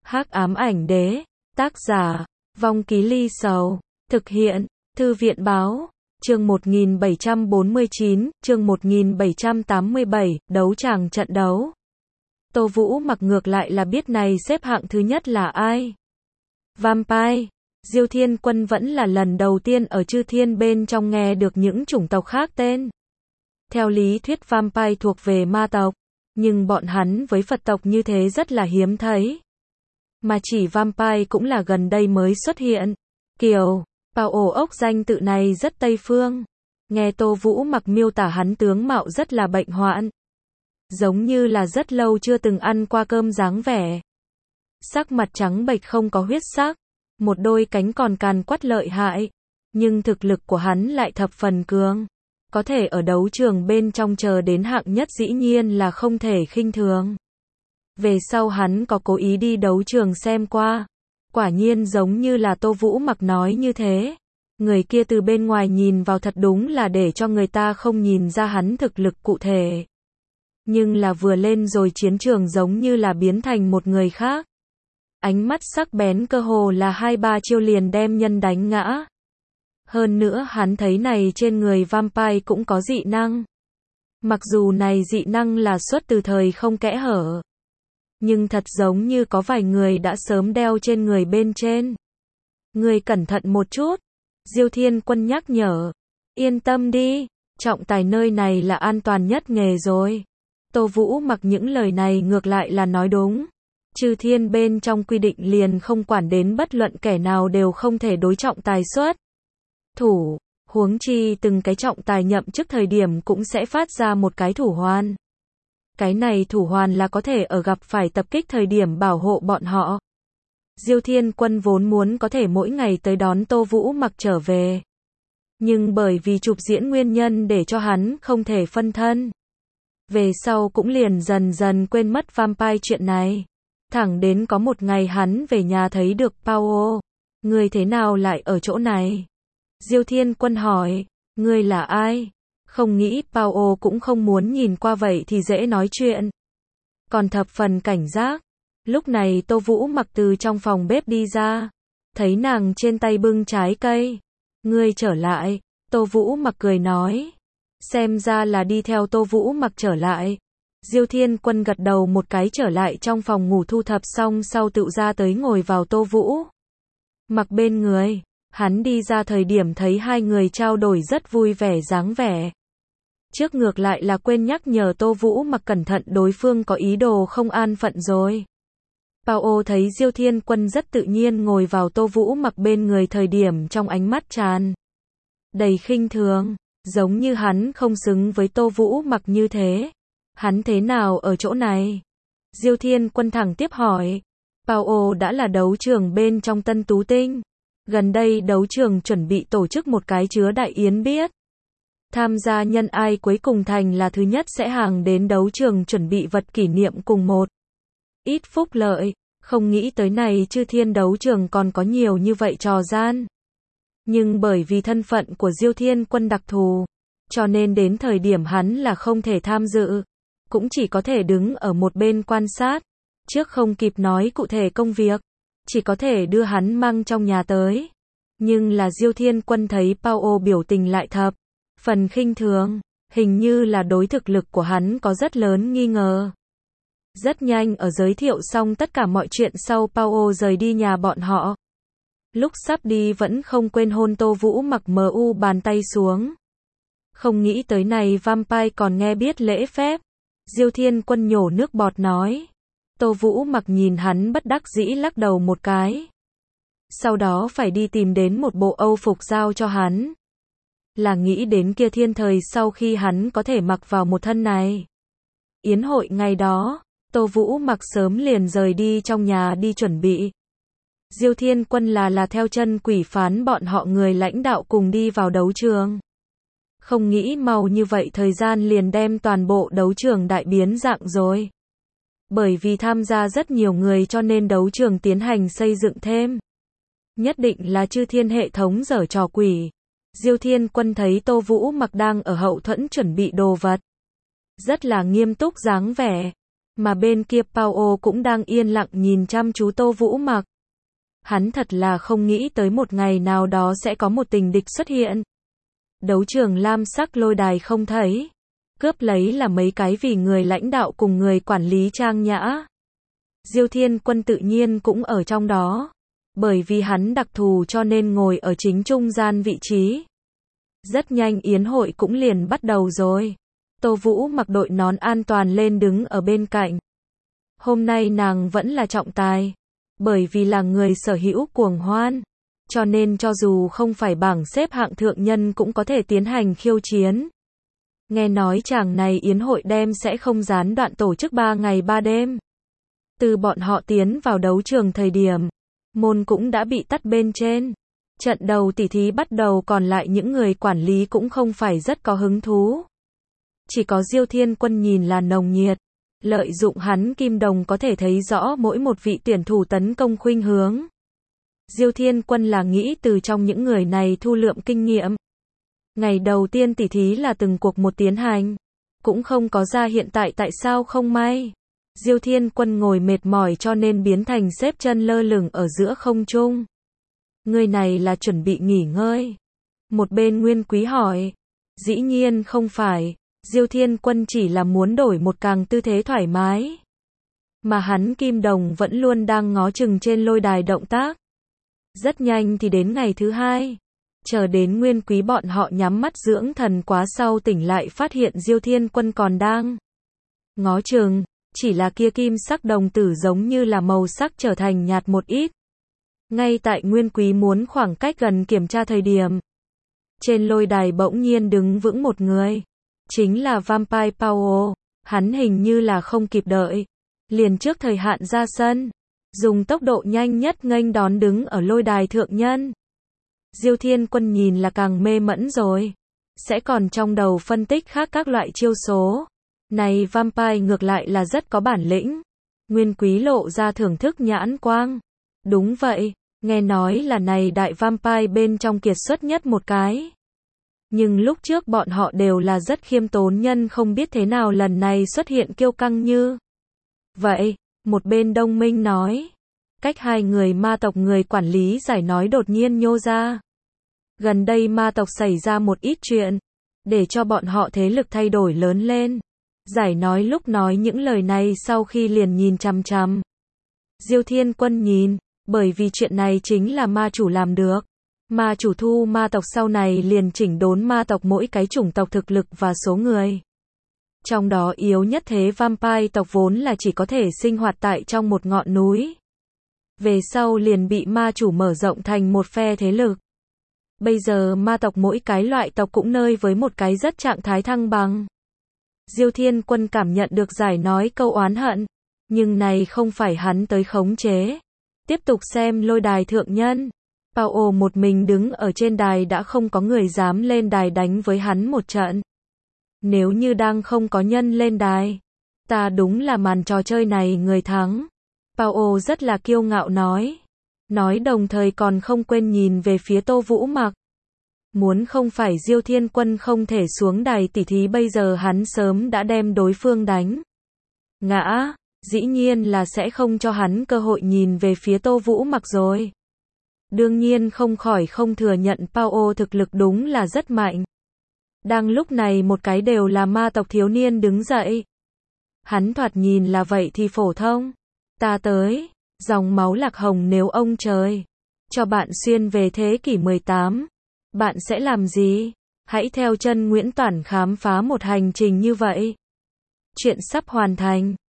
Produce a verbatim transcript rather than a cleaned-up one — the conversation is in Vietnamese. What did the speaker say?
Hắc ám ảnh đế, tác giả, Vong Ký Ly Sầu, thực hiện, Thư viện báo, chương một nghìn bảy trăm bốn mươi chín, chương một nghìn bảy trăm tám mươi bảy, đấu tràng trận đấu. Tô Vũ Mặc ngược lại là biết này xếp hạng thứ nhất là ai. Vampire, Diêu Thiên Quân vẫn là lần đầu tiên ở chư thiên bên trong nghe được những chủng tộc khác tên. Theo lý thuyết Vampire thuộc về ma tộc, nhưng bọn hắn với Phật tộc như thế rất là hiếm thấy. Mà chỉ Vampire cũng là gần đây mới xuất hiện. Kiểu, Pao ổ ốc danh tự này rất Tây phương. Nghe Tô Vũ Mặc miêu tả hắn tướng mạo rất là bệnh hoạn. Giống như là rất lâu chưa từng ăn qua cơm dáng vẻ. Sắc mặt trắng bệch không có huyết sắc. Một đôi cánh còn càn quắt lợi hại. Nhưng thực lực của hắn lại thập phần cường. Có thể ở đấu trường bên trong chờ đến hạng nhất dĩ nhiên là không thể khinh thường. Về sau hắn có cố ý đi đấu trường xem qua. Quả nhiên giống như là Tô Vũ Mặc nói như thế. Người kia từ bên ngoài nhìn vào thật đúng là để cho người ta không nhìn ra hắn thực lực cụ thể. Nhưng là vừa lên rồi chiến trường giống như là biến thành một người khác. Ánh mắt sắc bén cơ hồ là hai ba chiêu liền đem nhân đánh ngã. Hơn nữa hắn thấy này trên người Vampire cũng có dị năng. Mặc dù này dị năng là xuất từ thời không kẽ hở. Nhưng thật giống như có vài người đã sớm đeo trên người bên trên. Người cẩn thận một chút. Diêu Thiên Quân nhắc nhở. Yên tâm đi. Trọng tài nơi này là an toàn nhất nghề rồi. Tô Vũ Mặc những lời này ngược lại là nói đúng. Chư thiên bên trong quy định liền không quản đến bất luận kẻ nào đều không thể đối trọng tài xuất thủ, huống chi từng cái trọng tài nhậm chức thời điểm cũng sẽ phát ra một cái thủ hoàn. Cái này thủ hoàn là có thể ở gặp phải tập kích thời điểm bảo hộ bọn họ. Diêu Thiên Quân vốn muốn có thể mỗi ngày tới đón Tô Vũ Mặc trở về. Nhưng bởi vì chụp diễn nguyên nhân để cho hắn không thể phân thân. Về sau cũng liền dần dần quên mất Vampire chuyện này. Thẳng đến có một ngày hắn về nhà thấy được Pao. Người thế nào lại ở chỗ này? Diêu Thiên Quân hỏi, ngươi là ai? Không nghĩ Pao cũng không muốn nhìn qua vậy thì dễ nói chuyện. Còn thập phần cảnh giác. Lúc này Tô Vũ Mặc từ trong phòng bếp đi ra. Thấy nàng trên tay bưng trái cây. Ngươi trở lại. Tô Vũ Mặc cười nói. Xem ra là đi theo Tô Vũ Mặc trở lại. Diêu Thiên Quân gật đầu một cái trở lại trong phòng ngủ thu thập xong sau tự ra tới ngồi vào Tô Vũ Mặc bên người. Hắn đi ra thời điểm thấy hai người trao đổi rất vui vẻ dáng vẻ. Trước ngược lại là quên nhắc nhở Tô Vũ Mặc cẩn thận đối phương có ý đồ không an phận rồi. Pao thấy Diêu Thiên Quân rất tự nhiên ngồi vào Tô Vũ Mặc bên người thời điểm trong ánh mắt tràn đầy khinh thường, giống như hắn không xứng với Tô Vũ Mặc như thế. Hắn thế nào ở chỗ này? Diêu Thiên Quân thẳng tiếp hỏi. Pao đã là đấu trường bên trong Tân Tú Tinh. Gần đây đấu trường chuẩn bị tổ chức một cái chứa đại yến biết. Tham gia nhân ai cuối cùng thành là thứ nhất sẽ hàng đến đấu trường chuẩn bị vật kỷ niệm cùng một ít phúc lợi. Không nghĩ tới này chư thiên đấu trường còn có nhiều như vậy trò gian. Nhưng bởi vì thân phận của Diêu Thiên Quân đặc thù, cho nên đến thời điểm hắn là không thể tham dự. Cũng chỉ có thể đứng ở một bên quan sát. Trước không kịp nói cụ thể công việc. Chỉ có thể đưa hắn mang trong nhà tới. Nhưng là Diêu Thiên Quân thấy Pao biểu tình lại thập phần khinh thường. Hình như là đối thực lực của hắn có rất lớn nghi ngờ. Rất nhanh ở giới thiệu xong tất cả mọi chuyện sau Pao rời đi nhà bọn họ. Lúc sắp đi vẫn không quên hôn Tô Vũ Mặc mờ u bàn tay xuống. Không nghĩ tới này Vampire còn nghe biết lễ phép. Diêu Thiên Quân nhổ nước bọt nói. Tô Vũ Mặc nhìn hắn bất đắc dĩ lắc đầu một cái. Sau đó phải đi tìm đến một bộ âu phục giao cho hắn. Là nghĩ đến kia thiên thời sau khi hắn có thể mặc vào một thân này. Yến hội ngày đó, Tô Vũ Mặc sớm liền rời đi trong nhà đi chuẩn bị. Diêu Thiên Quân là là theo chân quỷ phán bọn họ người lãnh đạo cùng đi vào đấu trường. Không nghĩ mau như vậy thời gian liền đem toàn bộ đấu trường đại biến dạng rồi. Bởi vì tham gia rất nhiều người cho nên đấu trường tiến hành xây dựng thêm. Nhất định là chư thiên hệ thống giở trò quỷ. Diêu Thiên Quân thấy Tô Vũ Mặc đang ở hậu thuẫn chuẩn bị đồ vật. Rất là nghiêm túc dáng vẻ. Mà bên kia Paulo cũng đang yên lặng nhìn chăm chú Tô Vũ Mặc. Hắn thật là không nghĩ tới một ngày nào đó sẽ có một tình địch xuất hiện. Đấu trường lam sắc lôi đài không thấy. Cướp lấy là mấy cái vì người lãnh đạo cùng người quản lý trang nhã. Diêu Thiên Quân tự nhiên cũng ở trong đó. Bởi vì hắn đặc thù cho nên ngồi ở chính trung gian vị trí. Rất nhanh yến hội cũng liền bắt đầu rồi. Tô Vũ mặc đội nón an toàn lên đứng ở bên cạnh. Hôm nay nàng vẫn là trọng tài. Bởi vì là người sở hữu cuồng hoan. Cho nên cho dù không phải bảng xếp hạng thượng nhân cũng có thể tiến hành khiêu chiến. Nghe nói chàng này yến hội đêm sẽ không gián đoạn tổ chức ba ngày ba đêm. Từ bọn họ tiến vào đấu trường thời điểm, môn cũng đã bị tắt bên trên. Trận đầu tỉ thí bắt đầu còn lại những người quản lý cũng không phải rất có hứng thú. Chỉ có Diêu Thiên Quân nhìn là nồng nhiệt. Lợi dụng hắn kim đồng có thể thấy rõ mỗi một vị tuyển thủ tấn công khuynh hướng. Diêu Thiên Quân là nghĩ từ trong những người này thu lượm kinh nghiệm. Ngày đầu tiên tỉ thí là từng cuộc một tiến hành. Cũng không có ra hiện tại tại sao không may. Diêu Thiên Quân ngồi mệt mỏi cho nên biến thành xếp chân lơ lửng ở giữa không trung. Người này là chuẩn bị nghỉ ngơi. Một bên Nguyên Quý hỏi. Dĩ nhiên không phải. Diêu Thiên Quân chỉ là muốn đổi một càng tư thế thoải mái. Mà hắn kim đồng vẫn luôn đang ngó chừng trên lôi đài động tác. Rất nhanh thì đến ngày thứ hai. Chờ đến Nguyên Quý bọn họ nhắm mắt dưỡng thần quá sau tỉnh lại phát hiện Diêu Thiên Quân còn đang ngó chừng. Chỉ là kia kim sắc đồng tử giống như là màu sắc trở thành nhạt một ít. Ngay tại Nguyên Quý muốn khoảng cách gần kiểm tra thời điểm. Trên lôi đài bỗng nhiên đứng vững một người. Chính là Vampire Paulo. Hắn hình như là không kịp đợi. Liền trước thời hạn ra sân. Dùng tốc độ nhanh nhất nghênh đón đứng ở lôi đài thượng nhân. Diêu Thiên Quân nhìn là càng mê mẫn rồi. Sẽ còn trong đầu phân tích khác các loại chiêu số. Này Vampire ngược lại là rất có bản lĩnh. Nguyên Quý lộ ra thưởng thức nhãn quang. Đúng vậy, nghe nói là này đại Vampire bên trong kiệt xuất nhất một cái. Nhưng lúc trước bọn họ đều là rất khiêm tốn nhân không biết thế nào lần này xuất hiện kiêu căng như. Vậy, một bên Đông Minh nói. Cách hai người ma tộc người quản lý giải nói đột nhiên nhô ra. Gần đây ma tộc xảy ra một ít chuyện. Để cho bọn họ thế lực thay đổi lớn lên. Giải nói lúc nói những lời này sau khi liền nhìn chằm chằm. Diêu Thiên Quân nhìn, bởi vì chuyện này chính là ma chủ làm được. Ma chủ thu ma tộc sau này liền chỉnh đốn ma tộc mỗi cái chủng tộc thực lực và số người. Trong đó yếu nhất thế Vampire tộc vốn là chỉ có thể sinh hoạt tại trong một ngọn núi. Về sau liền bị ma chủ mở rộng thành một phe thế lực. Bây giờ ma tộc mỗi cái loại tộc cũng nơi với một cái rất trạng thái thăng bằng. Diêu Thiên Quân cảm nhận được giải nói câu oán hận. Nhưng này không phải hắn tới khống chế. Tiếp tục xem lôi đài thượng nhân. Paulo một mình đứng ở trên đài đã không có người dám lên đài đánh với hắn một trận. Nếu như đang không có nhân lên đài. Ta đúng là màn trò chơi này người thắng. Paulo rất là kiêu ngạo nói. Nói đồng thời còn không quên nhìn về phía Tô Vũ Mặc. Muốn không phải Diêu Thiên Quân không thể xuống đài tỉ thí bây giờ hắn sớm đã đem đối phương đánh. Ngã, dĩ nhiên là sẽ không cho hắn cơ hội nhìn về phía Tô Vũ Mặc rồi. Đương nhiên không khỏi không thừa nhận Paulo thực lực đúng là rất mạnh. Đang lúc này một cái đều là ma tộc thiếu niên đứng dậy. Hắn thoạt nhìn là vậy thì phổ thông. Ta tới, dòng máu lạc hồng nếu ông trời cho bạn xuyên về thế kỷ mười tám. Bạn sẽ làm gì? Hãy theo chân Nguyễn Toản khám phá một hành trình như vậy. Chuyện sắp hoàn thành.